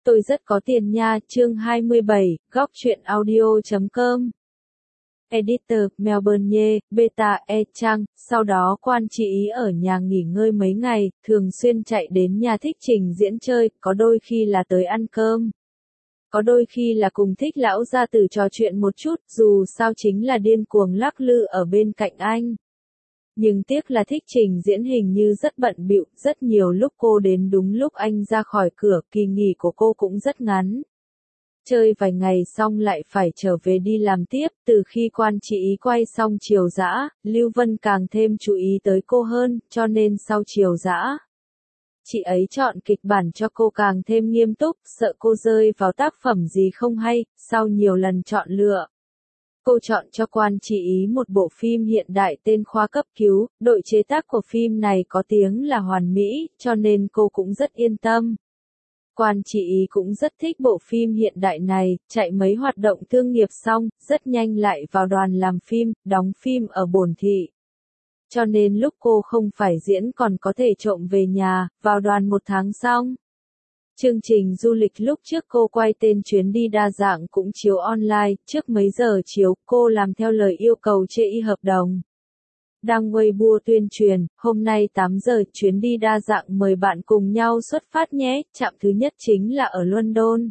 Tôi rất có tiền nha, chương 27, góc truyện audio.com. Editor, Melbourne, Beta, Trang, sau đó Quan Chỉ Ý ở nhà nghỉ ngơi mấy ngày, thường xuyên chạy đến nhà Thích Trình Diễn chơi, có đôi khi là tới ăn cơm. Có đôi khi là cùng Thích lão gia tử trò chuyện một chút, dù sao chính là điên cuồng lắc lư ở bên cạnh anh. Nhưng tiếc là Thích Trình Diễn hình như rất bận bịu, rất nhiều lúc cô đến đúng lúc anh ra khỏi cửa, kỳ nghỉ của cô cũng rất ngắn. Chơi vài ngày xong lại phải trở về đi làm tiếp, từ khi Quan Chỉ Ý quay xong Chiều Dã, Lưu Vân càng thêm chú ý tới cô hơn, cho nên sau Chiều Dã, chị ấy chọn kịch bản cho cô càng thêm nghiêm túc, sợ cô rơi vào tác phẩm gì không hay, sau nhiều lần chọn lựa. Cô chọn cho Quan Chỉ Ý một bộ phim hiện đại tên Khoa Cấp Cứu, đội chế tác của phim này có tiếng là hoàn mỹ, cho nên cô cũng rất yên tâm. Quan Chỉ Ý cũng rất thích bộ phim hiện đại này, chạy mấy hoạt động thương nghiệp xong, rất nhanh lại vào đoàn làm phim, đóng phim ở Bổn Thị. Cho nên lúc cô không phải diễn còn có thể trộm về nhà, vào đoàn 1 tháng xong. Chương trình du lịch lúc trước cô quay tên Chuyến đi đa dạng cũng chiếu online, trước mấy giờ chiếu, cô làm theo lời yêu cầu chê y hợp đồng. Đăng Weibo tuyên truyền, hôm nay 8 giờ chuyến đi đa dạng mời bạn cùng nhau xuất phát nhé, trạm thứ nhất chính là ở London.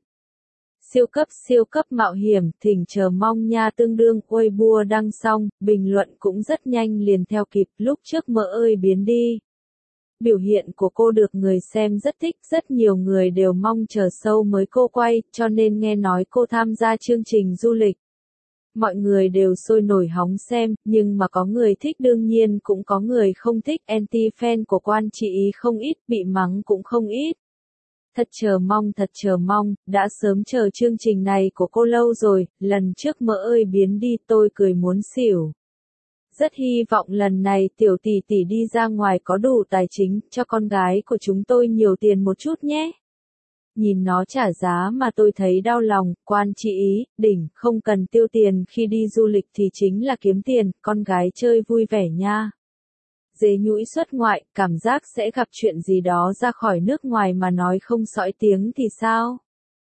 Siêu cấp mạo hiểm, thỉnh chờ mong nha tương đương, Weibo đăng xong, bình luận cũng rất nhanh liền theo kịp, lúc trước mỡ ơi biến đi. Biểu hiện của cô được người xem rất thích, rất nhiều người đều mong chờ show mới cô quay, cho nên nghe nói cô tham gia chương trình du lịch. Mọi người đều sôi nổi hóng xem, nhưng mà có người thích đương nhiên cũng có người không thích, anti-fan của Quan Chỉ Ý không ít, bị mắng cũng không ít. Thật chờ mong, đã sớm chờ chương trình này của cô lâu rồi, lần trước mỡ ơi biến đi tôi cười muốn xỉu. Rất hy vọng lần này tiểu tỷ tỷ đi ra ngoài có đủ tài chính, cho con gái của chúng tôi nhiều tiền một chút nhé. Nhìn nó trả giá mà tôi thấy đau lòng, Quan Chỉ Ý, đỉnh, không cần tiêu tiền khi đi du lịch thì chính là kiếm tiền, con gái chơi vui vẻ nha. Dế nhũi xuất ngoại, cảm giác sẽ gặp chuyện gì đó ra khỏi nước ngoài mà nói không sõi tiếng thì sao?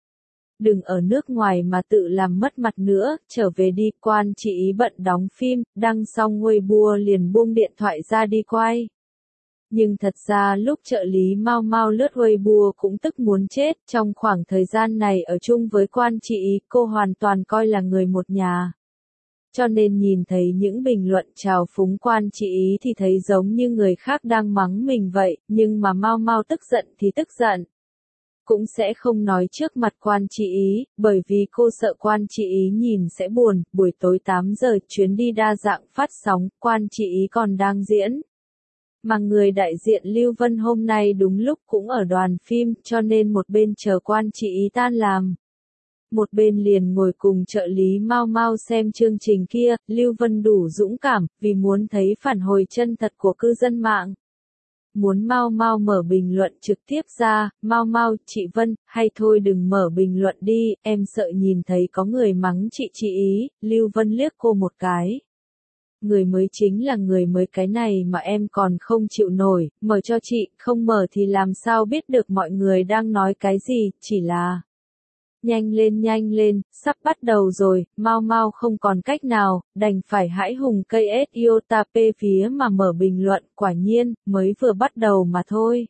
Đừng ở nước ngoài mà tự làm mất mặt nữa, trở về đi, Quan Chỉ Ý bận đóng phim, đăng xong Weibo liền buông điện thoại ra đi quay. Nhưng thật ra lúc trợ lý Mao Mao lướt Weibo cũng tức muốn chết, trong khoảng thời gian này ở chung với Quan Chỉ Ý, cô hoàn toàn coi là người một nhà. Cho nên nhìn thấy những bình luận trào phúng Quan Chỉ Ý thì thấy giống như người khác đang mắng mình vậy, nhưng mà Mao Mao tức giận thì tức giận. Cũng sẽ không nói trước mặt Quan Chỉ Ý, bởi vì cô sợ Quan Chỉ Ý nhìn sẽ buồn, buổi tối 8 giờ chuyến đi đa dạng phát sóng, Quan Chỉ Ý còn đang diễn. Mà người đại diện Lưu Vân hôm nay đúng lúc cũng ở đoàn phim, cho nên một bên chờ Quan Chỉ Ý tan làm. Một bên liền ngồi cùng trợ lý Mao Mao xem chương trình kia, Lưu Vân đủ dũng cảm, vì muốn thấy phản hồi chân thật của cư dân mạng. Muốn Mao Mao mở bình luận trực tiếp ra, Mao Mao, chị Vân, hay thôi đừng mở bình luận đi, em sợ nhìn thấy có người mắng chị Ý, Lưu Vân liếc cô một cái. Người mới chính là người mới, cái này mà em còn không chịu nổi, mở cho chị, không mở thì làm sao biết được mọi người đang nói cái gì, chỉ là... Nhanh lên, sắp bắt đầu rồi, Mao Mao không còn cách nào, đành phải hãi hùng cây Iotape phía mà mở bình luận, quả nhiên, mới vừa bắt đầu mà thôi.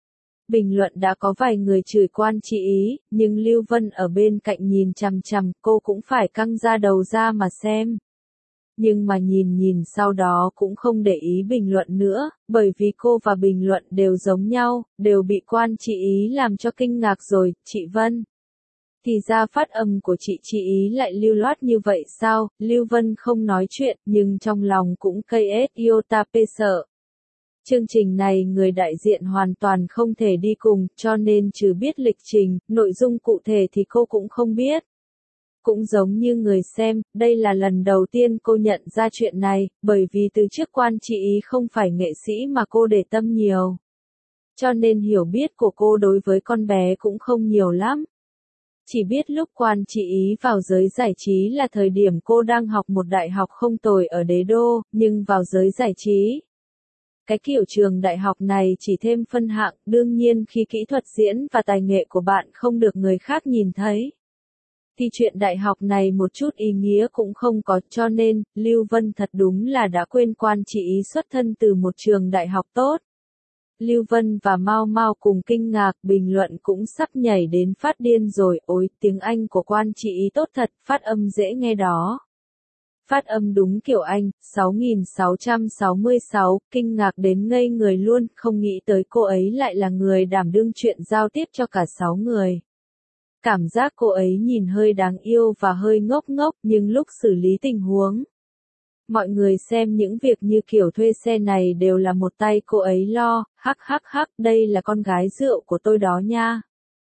Bình luận đã có vài người chửi Quan Chỉ Ý, nhưng Lưu Vân ở bên cạnh nhìn chằm chằm, cô cũng phải căng da đầu ra mà xem. Nhưng mà nhìn sau đó cũng không để ý bình luận nữa, bởi vì cô và bình luận đều giống nhau, đều bị Quan Chỉ Ý làm cho kinh ngạc rồi, chị Vân. Thì ra phát âm của chị Ý lại lưu loát như vậy sao, Lưu Vân không nói chuyện, nhưng trong lòng cũng cây Iotape sợ. Chương trình này người đại diện hoàn toàn không thể đi cùng, cho nên trừ biết lịch trình, nội dung cụ thể thì cô cũng không biết. Cũng giống như người xem, đây là lần đầu tiên cô nhận ra chuyện này, bởi vì từ trước Quan Chỉ Ý không phải nghệ sĩ mà cô để tâm nhiều. Cho nên hiểu biết của cô đối với con bé cũng không nhiều lắm. Chỉ biết lúc Quan Chỉ Ý vào giới giải trí là thời điểm cô đang học một đại học không tồi ở Đế Đô, nhưng vào giới giải trí Cái kiểu trường đại học này chỉ thêm phân hạng, đương nhiên khi kỹ thuật diễn và tài nghệ của bạn không được người khác nhìn thấy, thì chuyện đại học này một chút ý nghĩa cũng không có, cho nên, Lưu Vân thật đúng là đã quên Quan Chỉ Ý xuất thân từ một trường đại học tốt. Lưu Vân và Mao Mao cùng kinh ngạc, bình luận cũng sắp nhảy đến phát điên rồi, ôi, tiếng Anh của Quan Chỉ Ý tốt thật, phát âm dễ nghe đó. Phát âm đúng kiểu Anh, 6666, kinh ngạc đến ngây người luôn, không nghĩ tới cô ấy lại là người đảm đương chuyện giao tiếp cho cả 6 người. Cảm giác cô ấy nhìn hơi đáng yêu và hơi ngốc ngốc, nhưng lúc xử lý tình huống, mọi người xem những việc như kiểu thuê xe này đều là một tay cô ấy lo, hắc hắc hắc, đây là con gái rượu của tôi đó nha.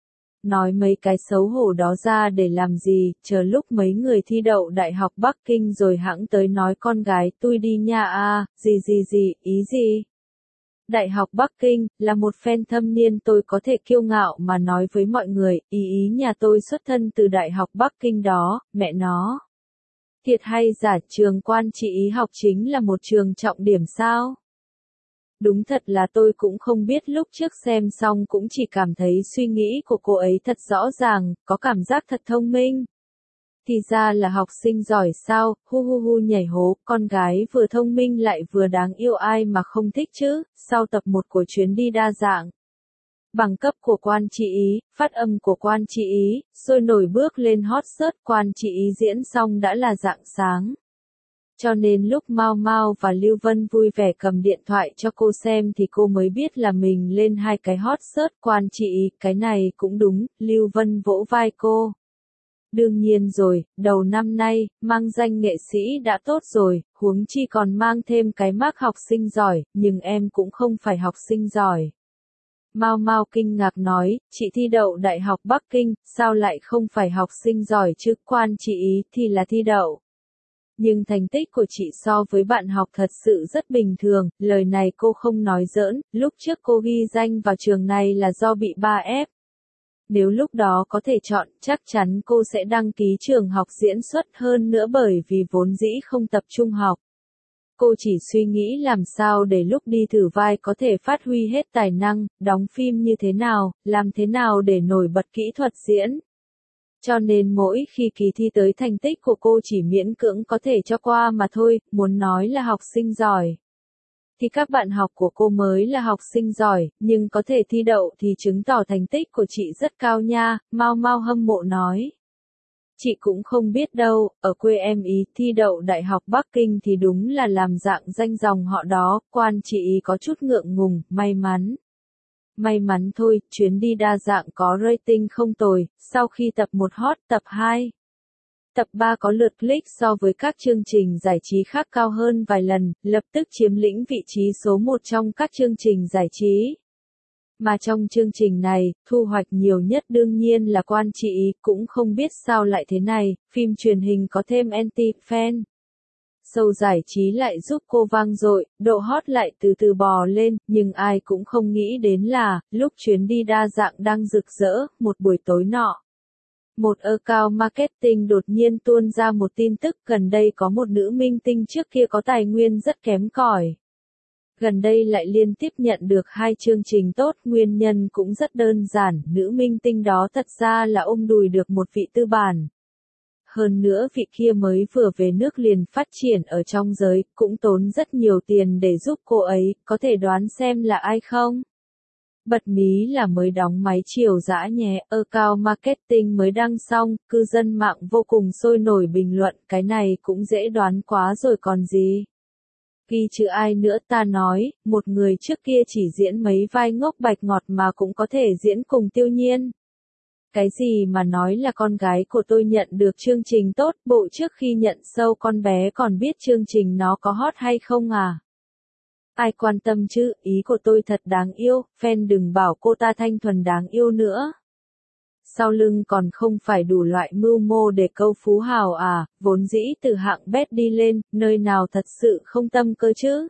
Nói mấy cái xấu hổ đó ra để làm gì, chờ lúc mấy người thi đậu Đại học Bắc Kinh rồi hẵng tới nói con gái tôi đi nha à, gì, ý gì. Đại học Bắc Kinh, là một fan thâm niên tôi có thể kiêu ngạo mà nói với mọi người, ý nhà tôi xuất thân từ Đại học Bắc Kinh đó, mẹ nó. Thiệt hay giả, trường Quan Chỉ Ý học chính là một trường trọng điểm sao? Đúng thật là tôi cũng không biết, lúc trước xem xong cũng chỉ cảm thấy suy nghĩ của cô ấy thật rõ ràng, có cảm giác thật thông minh. Thì ra là học sinh giỏi sao, hu nhảy hố, con gái vừa thông minh lại vừa đáng yêu ai mà không thích chứ, sau tập 1 của chuyến đi đa dạng. Bằng cấp của Quan Chỉ Ý, phát âm của Quan Chỉ Ý, sôi nổi bước lên hot search, Quan Chỉ Ý diễn xong đã là rạng sáng. Cho nên lúc Mao Mao và Lưu Vân vui vẻ cầm điện thoại cho cô xem thì cô mới biết là mình lên 2 cái hot search. Quan Chỉ Ý, cái này cũng đúng, Lưu Vân vỗ vai cô. Đương nhiên rồi, đầu năm nay, mang danh nghệ sĩ đã tốt rồi, huống chi còn mang thêm cái mác học sinh giỏi, nhưng em cũng không phải học sinh giỏi. Mao Mao kinh ngạc nói, chị thi đậu Đại học Bắc Kinh, sao lại không phải học sinh giỏi chứ? Quan Chỉ Ý thì là thi đậu. Nhưng thành tích của chị so với bạn học thật sự rất bình thường, lời này cô không nói giỡn, lúc trước cô ghi danh vào trường này là do bị ba ép. Nếu lúc đó có thể chọn, chắc chắn cô sẽ đăng ký trường học diễn xuất, hơn nữa bởi vì vốn dĩ không tập trung học. Cô chỉ suy nghĩ làm sao để lúc đi thử vai có thể phát huy hết tài năng, đóng phim như thế nào, làm thế nào để nổi bật kỹ thuật diễn. Cho nên mỗi khi kỳ thi tới thành tích của cô chỉ miễn cưỡng có thể cho qua mà thôi, muốn nói là học sinh giỏi. Thì các bạn học của cô mới là học sinh giỏi, nhưng có thể thi đậu thì chứng tỏ thành tích của chị rất cao nha, Mao Mao hâm mộ nói. Chị cũng không biết đâu, ở quê em ý thi đậu Đại học Bắc Kinh thì đúng là làm dạng danh dòng họ đó, Quan Chỉ Ý có chút ngượng ngùng, may mắn. May mắn thôi, chuyến đi đa dạng có rating không tồi, sau khi tập 1 hot, tập 2. Tập 3 có lượt click so với các chương trình giải trí khác cao hơn vài lần, lập tức chiếm lĩnh vị trí số 1 trong các chương trình giải trí. Mà trong chương trình này, thu hoạch nhiều nhất đương nhiên là Quan Chỉ Ý, cũng không biết sao lại thế này, phim truyền hình có thêm anti-fan. Show giải trí lại giúp cô vang dội, độ hot lại từ từ bò lên, nhưng ai cũng không nghĩ đến là, lúc chuyến đi đa dạng đang rực rỡ, một buổi tối nọ. Một account marketing đột nhiên tuôn ra một tin tức, gần đây có một nữ minh tinh trước kia có tài nguyên rất kém cỏi. Gần đây lại liên tiếp nhận được 2 chương trình tốt, nguyên nhân cũng rất đơn giản, nữ minh tinh đó thật ra là ôm đùi được một vị tư bản. Hơn nữa vị kia mới vừa về nước liền phát triển ở trong giới, cũng tốn rất nhiều tiền để giúp cô ấy, có thể đoán xem là ai không? Bật mí là mới đóng máy chiều dã nhé, account marketing mới đăng xong, cư dân mạng vô cùng sôi nổi bình luận, cái này cũng dễ đoán quá rồi còn gì. Ghi chữ ai nữa ta nói, một người trước kia chỉ diễn mấy vai ngốc bạch ngọt mà cũng có thể diễn cùng Tiêu Nhiên. Cái gì mà nói là con gái của tôi nhận được chương trình tốt, bộ trước khi nhận show con bé còn biết chương trình nó có hot hay không à? Ai quan tâm chứ, ý của tôi thật đáng yêu, fan đừng bảo cô ta thanh thuần đáng yêu nữa. Sau lưng còn không phải đủ loại mưu mô để câu phú hào à, vốn dĩ từ hạng bét đi lên, nơi nào thật sự không tâm cơ chứ.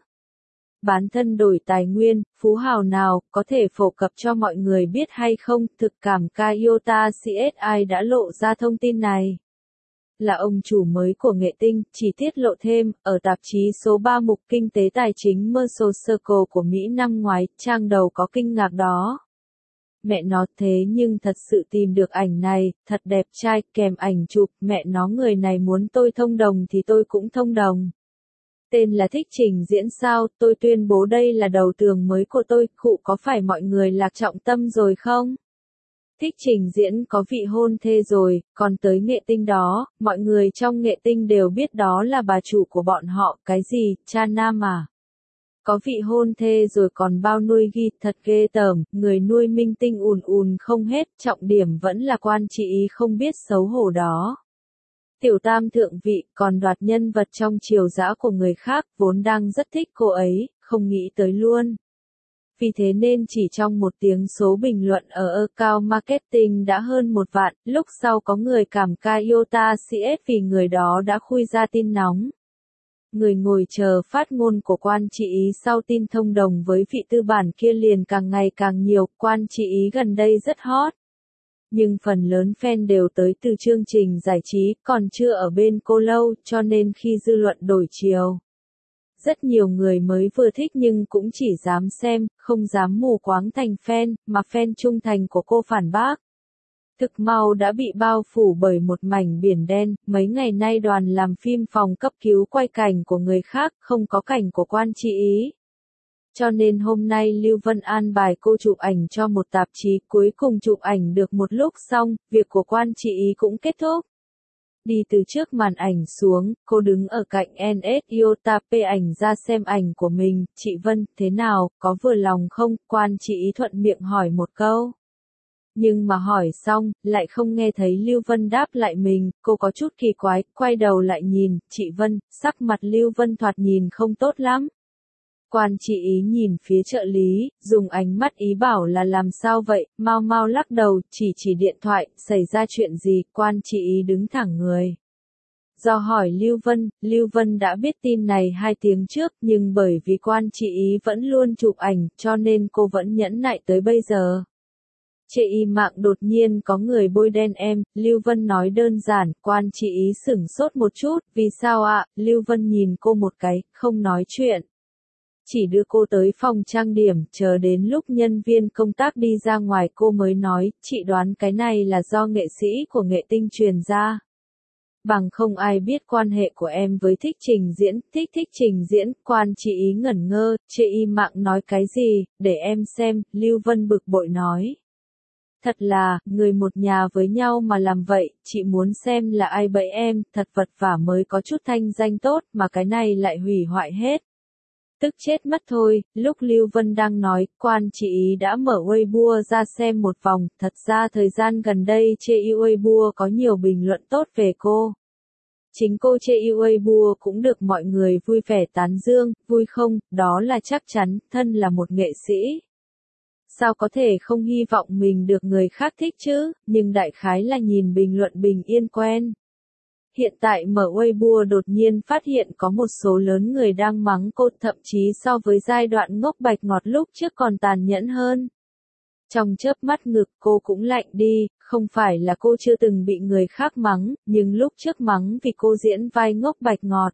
Bán thân đổi tài nguyên, phú hào nào, có thể phổ cập cho mọi người biết hay không, thực cảm Toyota CSI đã lộ ra thông tin này. là ông chủ mới của Nghệ Tinh, chỉ tiết lộ thêm, ở tạp chí số 3 mục Kinh tế Tài chính Mercer Circle của Mỹ năm ngoái, trang đầu có kinh ngạc đó. Mẹ nó thế nhưng thật sự tìm được ảnh này, thật đẹp trai, kèm ảnh chụp, mẹ nó người này muốn tôi thông đồng thì tôi cũng thông đồng. Tên là Thích Trình Diễn sao, tôi tuyên bố đây là đầu tường mới của tôi, khụ có phải mọi người lạc trọng tâm rồi không? Thích Trình Diễn có vị hôn thê rồi, còn tới Nghệ Tinh đó, mọi người trong Nghệ Tinh đều biết đó là bà chủ của bọn họ, cái gì, cha nam à? Có vị hôn thê rồi còn bao nuôi ghi, thật ghê tởm, người nuôi minh tinh ùn ùn không hết, trọng điểm vẫn là quan chị ý không biết xấu hổ đó. Tiểu tam thượng vị, còn đoạt nhân vật trong triều dã của người khác, vốn đang rất thích cô ấy, không nghĩ tới luôn. Vì thế nên chỉ trong một tiếng số bình luận ở account marketing đã hơn 1 vạn, lúc sau có người cảm ca Iota CS vì người đó đã khui ra tin nóng. Người ngồi chờ phát ngôn của quan chị ý sau tin thông đồng với vị tư bản kia liền càng ngày càng nhiều, quan chị ý gần đây rất hot. Nhưng phần lớn fan đều tới từ chương trình giải trí, còn chưa ở bên cô lâu, cho nên khi dư luận đổi chiều. Rất nhiều người mới vừa thích nhưng cũng chỉ dám xem, không dám mù quáng thành fan, mà fan trung thành của cô phản bác. Thực mau đã bị bao phủ bởi một mảnh biển đen, mấy ngày nay đoàn làm phim phòng cấp cứu quay cảnh của người khác, không có cảnh của quan chị ý. Cho nên hôm nay Lưu Vân an bài cô chụp ảnh cho một tạp chí, cuối cùng chụp ảnh được một lúc xong, việc của quan chị ý cũng kết thúc. Đi từ trước màn ảnh xuống, cô đứng ở cạnh NS Iota P ảnh ra xem ảnh của mình, chị Vân, thế nào, có vừa lòng không, quan chị ý thuận miệng hỏi một câu. Nhưng mà hỏi xong, lại không nghe thấy Lưu Vân đáp lại mình, cô có chút kỳ quái, quay đầu lại nhìn, chị Vân, sắc mặt Lưu Vân thoạt nhìn không tốt lắm. Quan chị ý nhìn phía trợ lý, dùng ánh mắt ý bảo là làm sao vậy, mau mau lắc đầu, chỉ điện thoại, xảy ra chuyện gì, quan chị ý đứng thẳng người. Do hỏi Lưu Vân đã biết tin này 2 tiếng trước, nhưng bởi vì quan chị ý vẫn luôn chụp ảnh, cho nên cô vẫn nhẫn nại tới bây giờ. Chê y mạng đột nhiên có người bôi đen em, Lưu Vân nói đơn giản, quan chị ý sửng sốt một chút, vì sao ạ, Lưu Vân nhìn cô một cái, không nói chuyện. Chỉ đưa cô tới phòng trang điểm, chờ đến lúc nhân viên công tác đi ra ngoài cô mới nói, chị đoán cái này là do nghệ sĩ của Nghệ Tinh truyền ra. Bằng không ai biết quan hệ của em với Thích Trình Diễn, thích Trình Diễn, quan chị ý ngẩn ngơ, chê y mạng nói cái gì, để em xem, Lưu Vân bực bội nói. Thật là, người một nhà với nhau mà làm vậy, chị muốn xem là ai bẫy em, thật vật vả mới có chút thanh danh tốt, mà cái này lại hủy hoại hết. Tức chết mất thôi, lúc Lưu Vân đang nói, quan chị ý đã mở Weibo ra xem một vòng, thật ra thời gian gần đây trên Weibo có nhiều bình luận tốt về cô. Chính cô trên Weibo cũng được mọi người vui vẻ tán dương, vui không, đó là chắc chắn, thân là một nghệ sĩ. Sao có thể không hy vọng mình được người khác thích chứ, nhưng đại khái là nhìn bình luận bình yên quen. Hiện tại mở Weibo đột nhiên phát hiện có một số lớn người đang mắng cô, thậm chí so với giai đoạn ngốc bạch ngọt lúc trước còn tàn nhẫn hơn. Trong chớp mắt ngực cô cũng lạnh đi, không phải là cô chưa từng bị người khác mắng, nhưng lúc trước mắng vì cô diễn vai ngốc bạch ngọt.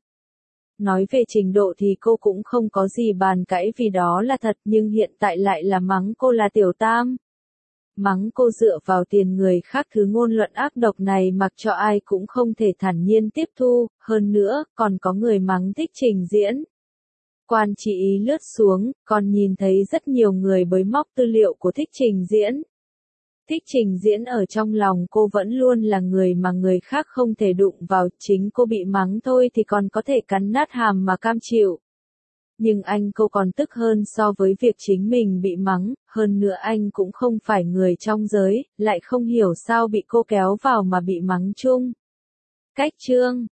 Nói về trình độ thì cô cũng không có gì bàn cãi vì đó là thật, nhưng hiện tại lại là mắng cô là tiểu tam. Mắng cô dựa vào tiền người khác, thứ ngôn luận ác độc này mặc cho ai cũng không thể thản nhiên tiếp thu, hơn nữa, còn có người mắng Thích Trình Diễn. Quan chị ý lướt xuống, còn nhìn thấy rất nhiều người bới móc tư liệu của Thích Trình Diễn. Thích Trình Diễn ở trong lòng cô vẫn luôn là người mà người khác không thể đụng vào, chính cô bị mắng thôi thì còn có thể cắn nát hàm mà cam chịu. Nhưng cô còn tức hơn so với việc chính mình bị mắng, hơn nữa anh cũng không phải người trong giới, lại không hiểu sao bị cô kéo vào mà bị mắng chung. Cách chương